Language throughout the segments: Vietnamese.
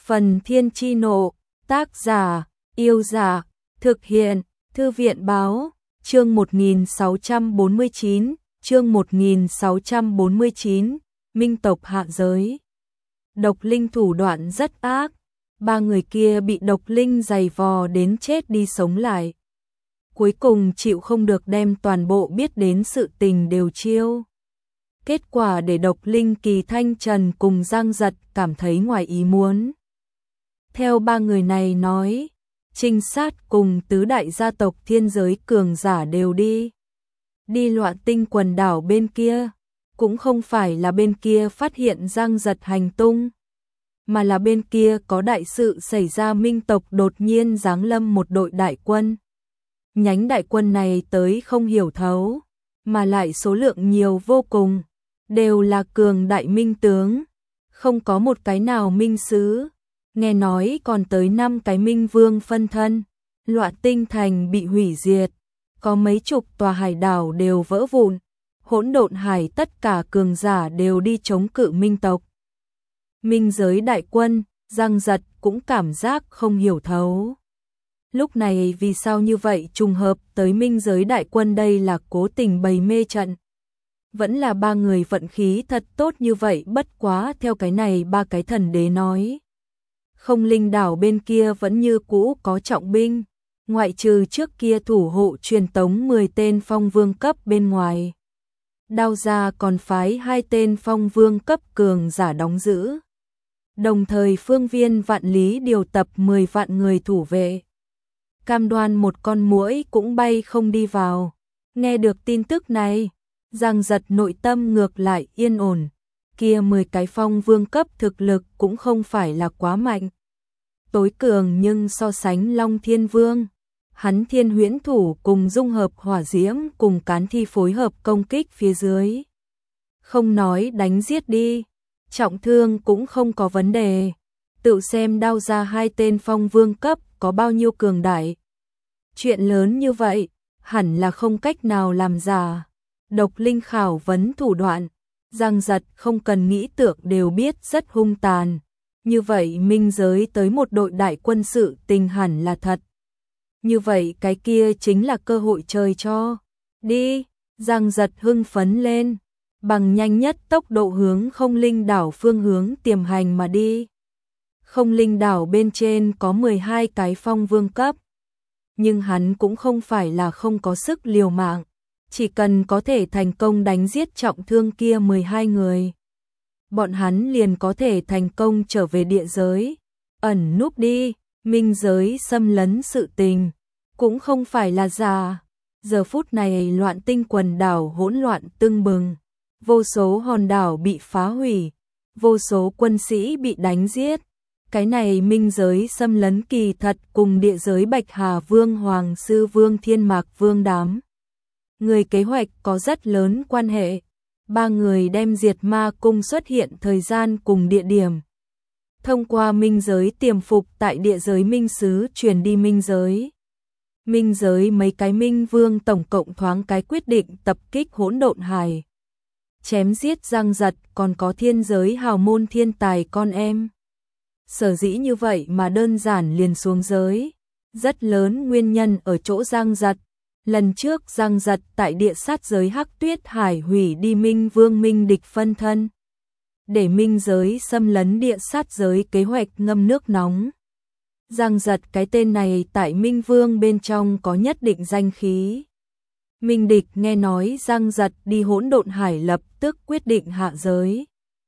Phần Thiên Chi Nộ, tác giả, Yêu Giả, thực hiện, Thư viện Báo, chương 1649, chương 1649, Minh tộc hạ giới. Độc linh thủ đoạn rất ác, ba người kia bị độc linh giày vò đến chết đi sống lại. Cuối cùng chịu không được đem toàn bộ biết đến sự tình đều chiêu. Kết quả để độc linh Kỳ Thanh Trần cùng Giang Giật cảm thấy ngoài ý muốn. Theo ba người này nói, trinh sát cùng tứ đại gia tộc thiên giới cường giả đều đi Loạn Tinh quần đảo bên kia, cũng không phải là bên kia phát hiện Giang Giật hành tung, mà là bên kia có đại sự xảy ra. Minh tộc đột nhiên giáng lâm một đội đại quân. Nhánh đại quân này tới không hiểu thấu, mà lại số lượng nhiều vô cùng, đều là cường đại minh tướng, không có một cái nào minh sứ. Nghe nói còn tới 5 cái minh vương phân thân. Loạn Tinh thành bị hủy diệt, có mấy chục tòa hải đảo đều vỡ vụn. Hỗn độn hải tất cả cường giả đều đi chống cự minh tộc. Minh giới đại quân, Giang Giật cũng cảm giác không hiểu thấu. Lúc này vì sao như vậy trùng hợp tới minh giới đại quân, đây là cố tình bày mê trận. Vẫn là ba người vận khí thật tốt như vậy, bất quá theo cái này ba cái thần đế nói. Không linh đảo bên kia vẫn như cũ có trọng binh, ngoại trừ trước kia thủ hộ truyền tống 10 tên phong vương cấp bên ngoài. Đao gia còn phái 2 tên phong vương cấp cường giả đóng giữ. Đồng thời phương viên vạn lý điều tập 10 vạn người thủ vệ. Cam đoan một con muỗi cũng bay không đi vào. Nghe được tin tức này, Giang Giật nội tâm ngược lại yên ổn. Kia 10 cái phong vương cấp thực lực cũng không phải là quá mạnh. Tối cường nhưng so sánh Long Thiên Vương, hắn Thiên Huyễn Thủ cùng dung hợp hỏa diễm cùng cán thi phối hợp công kích phía dưới. Không nói đánh giết đi, trọng thương cũng không có vấn đề. Tự xem đao ra 2 tên phong vương cấp có bao nhiêu cường đại. Chuyện lớn như vậy, hẳn là không cách nào làm giả. Độc linh khảo vấn thủ đoạn, Giang Giật không cần nghĩ tưởng đều biết rất hung tàn. Như vậy minh giới tới một đội đại quân sự tình hẳn là thật. Như vậy cái kia chính là cơ hội trời cho. Đi, Giang Giật hưng phấn lên, bằng nhanh nhất tốc độ hướng không linh đảo phương hướng tiềm hành mà đi. Không linh đảo bên trên có 12 cái phong vương cấp. Nhưng hắn cũng không phải là không có sức liều mạng. Chỉ cần có thể thành công đánh giết trọng thương kia 12 người, bọn hắn liền có thể thành công trở về địa giới, ẩn núp đi. Minh giới xâm lấn sự tình cũng không phải là giả. Giờ phút này Loạn Tinh quần đảo hỗn loạn tưng bừng, vô số hòn đảo bị phá hủy, vô số quân sĩ bị đánh giết. Cái này minh giới xâm lấn kỳ thật cùng địa giới Bạch Hà Vương, Hoàng Sư Vương, Thiên Mạc Vương đám người kế hoạch có rất lớn quan hệ. Ba người đem Diệt Ma Cung xuất hiện thời gian cùng địa điểm. Thông qua minh giới tiềm phục tại địa giới minh sứ truyền đi minh giới. Minh giới mấy cái minh vương tổng cộng thoáng cái quyết định tập kích hỗn độn hải. Chém giết Giang Giật còn có thiên giới hào môn thiên tài con em. Sở dĩ như vậy mà đơn giản liền xuống giới. Rất lớn nguyên nhân ở chỗ Giang Giật. Lần trước Giang Giật tại địa sát giới Hắc Tuyết Hải hủy đi Minh Vương Minh Địch phân thân. Để minh giới xâm lấn địa sát giới kế hoạch ngâm nước nóng. Giang Giật cái tên này tại Minh Vương bên trong có nhất định danh khí. Minh Địch nghe nói Giang Giật đi hỗn độn hải lập tức quyết định hạ giới.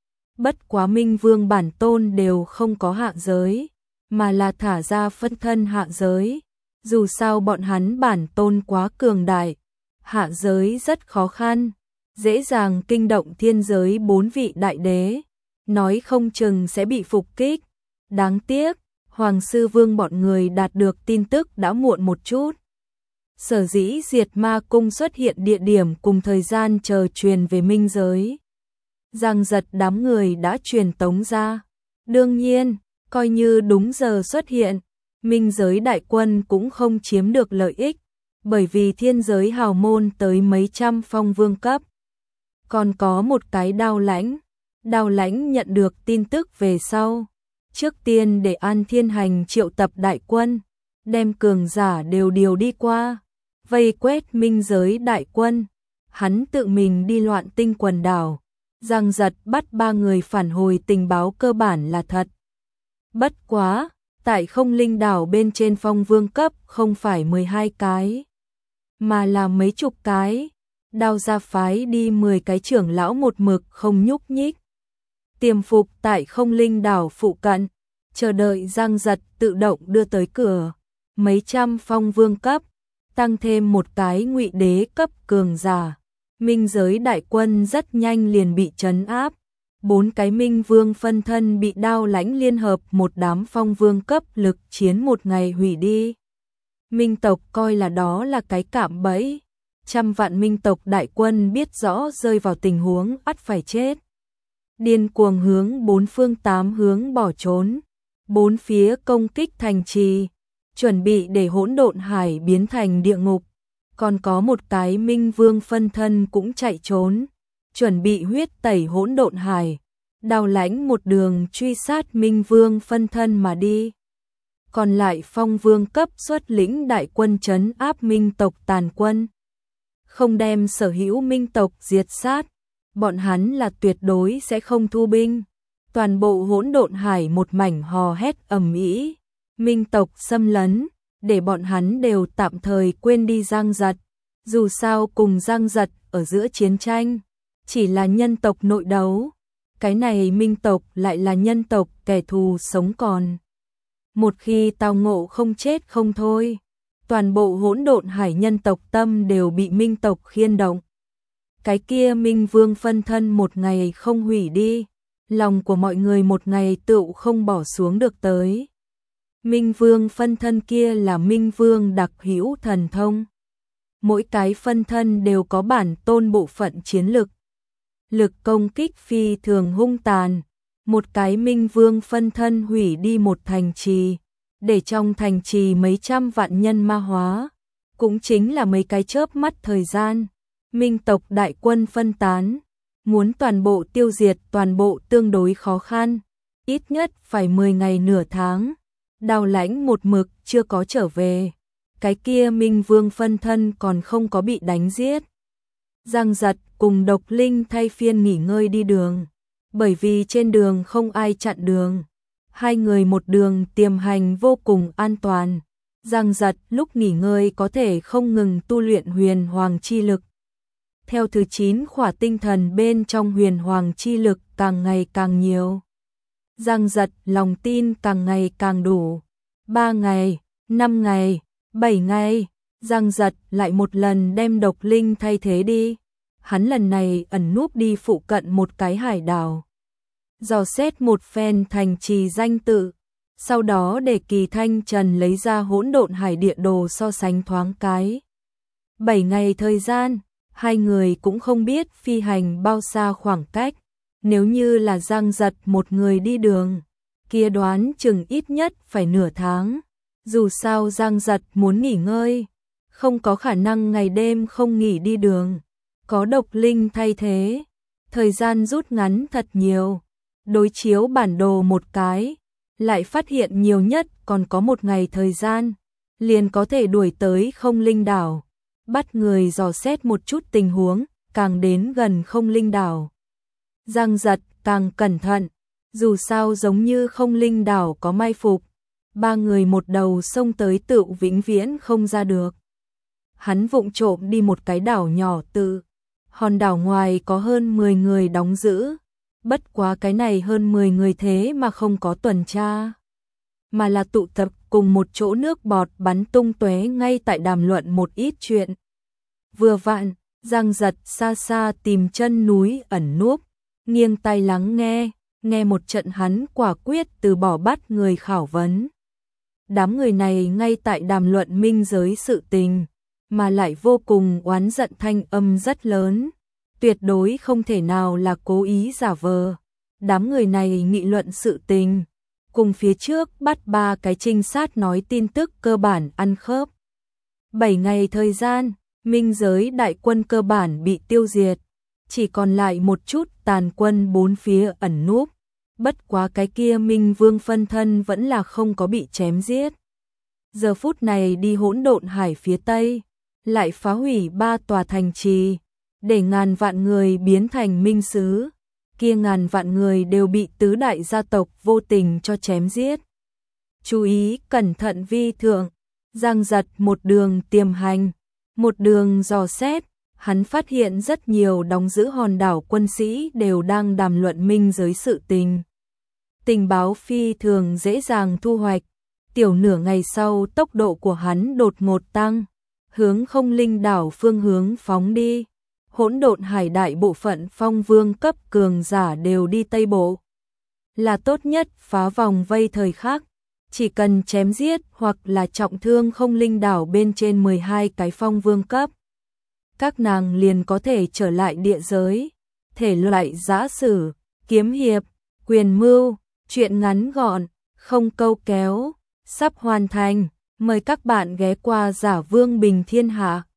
Bất quá Minh Vương bản tôn đều không có hạ giới, mà là thả ra phân thân hạ giới. Dù sao bọn hắn bản tôn quá cường đại, hạ giới rất khó khăn, dễ dàng kinh động thiên giới 4 vị đại đế, nói không chừng sẽ bị phục kích. Đáng tiếc, Hoàng Sư Vương bọn người đạt được tin tức đã muộn một chút. Sở dĩ Diệt Ma Cung xuất hiện địa điểm cùng thời gian chờ truyền về minh giới. Giang Giật đám người đã truyền tống ra. Đương nhiên, coi như đúng giờ xuất hiện, minh giới đại quân cũng không chiếm được lợi ích, bởi vì thiên giới hào môn tới mấy trăm phong vương cấp. Còn có một cái Đao Lãnh nhận được tin tức về sau, Trước tiên để An Thiên Hành triệu tập đại quân, đem cường giả đều điều đi qua, vây quét minh giới đại quân. Hắn tự mình đi Loạn Tinh quần đảo, giằng giật bắt 3 người phản hồi tình báo cơ bản là thật. Bất quá, tại Không Linh đảo bên trên phong vương cấp không phải 12 cái, mà là mấy chục cái. Đao Gia phái đi 10 cái trưởng lão một mực không nhúc nhích, tiềm phục tại Không Linh đảo phụ cận, chờ đợi giằng giật tự động đưa tới cửa. Mấy trăm phong vương cấp, tăng thêm một cái ngụy đế cấp cường giả, minh giới đại quân rất nhanh liền bị trấn áp. 4 cái minh vương phân thân bị Đao Lãnh liên hợp một đám phong vương cấp lực chiến một ngày hủy đi. Minh tộc coi là đó là cái cạm bẫy, trăm vạn minh tộc đại quân biết rõ rơi vào tình huống ắt phải chết, điên cuồng hướng 4 phương 8 hướng bỏ trốn, 4 phía công kích thành trì, chuẩn bị để Hỗn Độn Hải biến thành địa ngục. Còn có một cái minh vương phân thân cũng chạy trốn, chuẩn bị huyết tẩy Hỗn Độn Hải. Đao Lãnh một đường truy sát minh vương phân thân mà đi. Còn lại phong vương cấp xuất lĩnh đại quân trấn áp minh tộc tàn quân, không đem sở hữu minh tộc diệt sát, bọn hắn là tuyệt đối sẽ không thu binh. Toàn bộ Hỗn Độn Hải một mảnh hò hét ầm ĩ, minh tộc xâm lấn, để bọn hắn đều tạm thời quên đi giang giật. Dù sao cùng giang giật ở giữa chiến tranh, chỉ là nhân tộc nội đấu, cái này minh tộc lại là nhân tộc kẻ thù sống còn. Một khi tao ngộ không chết không thôi, toàn bộ Hỗn Độn Hải nhân tộc tâm đều bị minh tộc khiên động. Cái kia minh vương phân thân một ngày không hủy đi, lòng của mọi người một ngày tựu không bỏ xuống được tới. Minh vương phân thân kia là minh vương đặc hữu thần thông. Mỗi cái phân thân đều có bản tôn bộ phận chiến lực. Lực công kích phi thường hung tàn. Một cái minh vương phân thân hủy đi một thành trì, để trong thành trì mấy trăm vạn nhân ma hóa. Cũng chính là mấy cái chớp mắt thời gian, minh tộc đại quân phân tán. Muốn toàn bộ tiêu diệt toàn bộ tương đối khó khăn, ít nhất phải 10 ngày nửa tháng. Đao Lãnh một mực chưa có trở về, cái kia minh vương phân thân còn không có bị đánh giết. Giang giật cùng Độc Linh thay phiên nghỉ ngơi đi đường, bởi vì trên đường không ai chặn đường. Hai người một đường tiềm hành vô cùng an toàn. Giang giật lúc nghỉ ngơi có thể không ngừng tu luyện huyền hoàng chi lực. Theo thứ 9 khỏa tinh thần bên trong huyền hoàng chi lực càng ngày càng nhiều. Giang giật lòng tin càng ngày càng đủ. 3 ngày, 5 ngày, 7 ngày, Giang giật lại một lần đem Độc Linh thay thế đi. Hắn lần này ẩn núp đi phụ cận một cái hải đảo, dò xét một phen thành trì danh tự, sau đó để Kỳ Thanh Trần lấy ra Hỗn Độn Hải địa đồ so sánh thoáng cái. 7 ngày thời gian, hai người cũng không biết phi hành bao xa khoảng cách. Nếu như là Giang giật một người đi đường, kia đoán chừng ít nhất phải nửa tháng. Dù sao Giang giật muốn nghỉ ngơi, không có khả năng ngày đêm không nghỉ đi đường. Có Độc Linh thay thế, thời gian rút ngắn thật nhiều. Đối chiếu bản đồ một cái, lại phát hiện nhiều nhất còn có một ngày thời gian, liền có thể đuổi tới Không Linh đảo. Bắt người dò xét một chút tình huống, càng đến gần Không Linh đảo, Giang giật càng cẩn thận. Dù sao giống như Không Linh đảo có mai phục, 3 người một đầu xông tới tự vĩnh viễn không ra được. Hắn vụng trộm đi một cái đảo nhỏ tự hòn đảo ngoài có hơn 10 người đóng giữ. Bất quá cái này hơn 10 người thế mà không có tuần tra, mà là tụ tập cùng một chỗ nước bọt bắn tung tóe ngay tại đàm luận một ít chuyện. Vừa vặn, Giang giật xa xa tìm chân núi ẩn núp, nghiêng tai lắng nghe một trận hắn quả quyết từ bỏ bắt người khảo vấn. Đám người này ngay tại đàm luận minh giới sự tình, mà lại vô cùng oán giận, thanh âm rất lớn, tuyệt đối không thể nào là cố ý giả vờ. Đám người này nghị luận sự tình, cùng phía trước bắt 3 cái trinh sát nói tin tức cơ bản ăn khớp. 7 ngày thời gian, minh giới đại quân cơ bản bị tiêu diệt, chỉ còn lại một chút tàn quân bốn phía ẩn núp. bất quá cái kia Minh Vương phân thân vẫn là không có bị chém giết. Giờ phút này đi Hỗn Độn Hải phía Tây, lại phá hủy 3 tòa thành trì, để ngàn vạn người biến thành minh sứ, kia ngàn vạn người đều bị tứ đại gia tộc vô tình cho chém giết. Chú ý cẩn thận vi thượng, Giang Giật một đường tiềm hành, một đường dò xét, hắn phát hiện rất nhiều đóng giữ hòn đảo quân sĩ đều đang đàm luận minh giới sự tình. Tình báo phi thường dễ dàng thu hoạch, tiểu nửa ngày sau tốc độ của hắn đột ngột tăng, hướng Không Linh đảo phương hướng phóng đi. Hỗn Độn Hải đại bộ phận phong vương cấp cường giả đều đi Tây Bộ. Là tốt nhất phá vòng vây thời khắc, chỉ cần chém giết hoặc là trọng thương Không Linh đảo bên trên 12 cái phong vương cấp. Các nàng liền có thể trở lại địa giới, thể loại giã sử, kiếm hiệp, quyền mưu, truyện ngắn gọn, không câu kéo, sắp hoàn thành. Mời các bạn ghé qua Giả Vương Bình Thiên Hạ.